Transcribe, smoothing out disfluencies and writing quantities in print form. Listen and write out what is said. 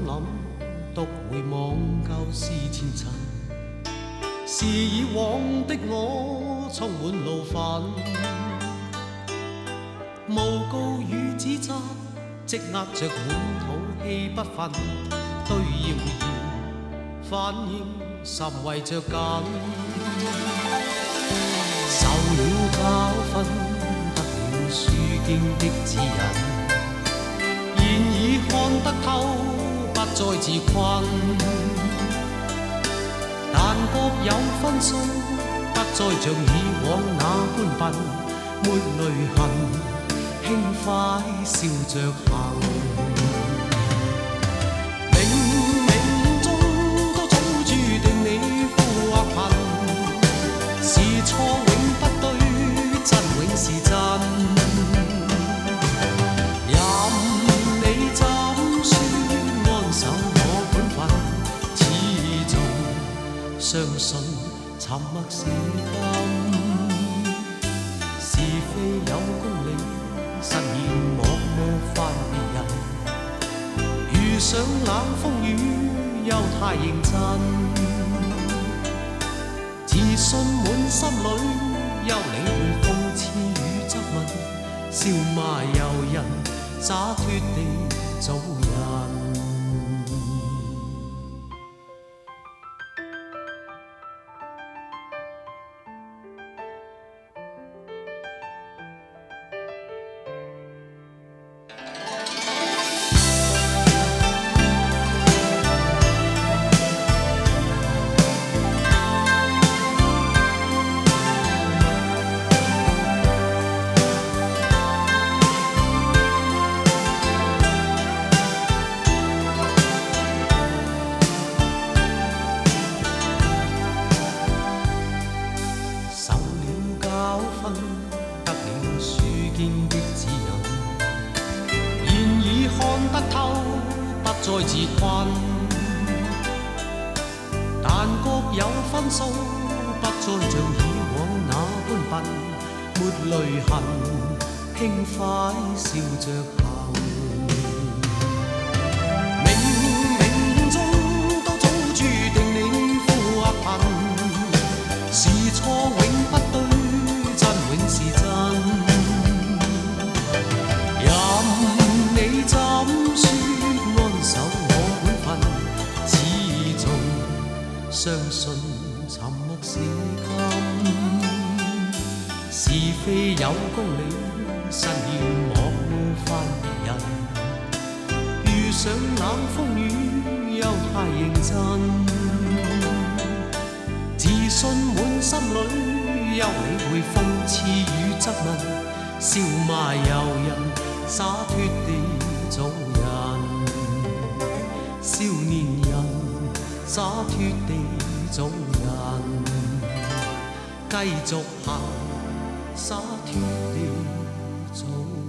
諗，獨回望舊事前塵。是以往的我充滿怒憤，誣告與指責積壓着滿肚氣不忿，對謠言反應甚為着緊。受了教訓，得了書經的指引，現已看得透，不再自困。但各有分數，不再像以往那般笨，沒淚痕，輕快笑着行。冥冥中都早注定你富或貧，是錯永不對，真永是真。任你怎說安守我本分，始終相信沉默是金。是非有公理，實現莫冒犯別人。遇上冷風雨，又太認真。自信滿心裏，休理會諷刺與質問，笑罵由人，灑脱地做人。得了書經的指引，現已看得透，不再自困。但各有分數，不再像以往那般笨，沒淚痕，輕快笑着行。冥冥中都早注定你富或貧，是錯永不對，永是真。任你怎說安守我本分，始終相信沉默是金。是非有公理，實現莫冒犯別人。遇上冷風雨，又太認真。自信滿心裏，休理會諷刺與質問，笑罵由人，灑脱地做人。少年人，灑脱地做人，繼續行，灑脱地做人。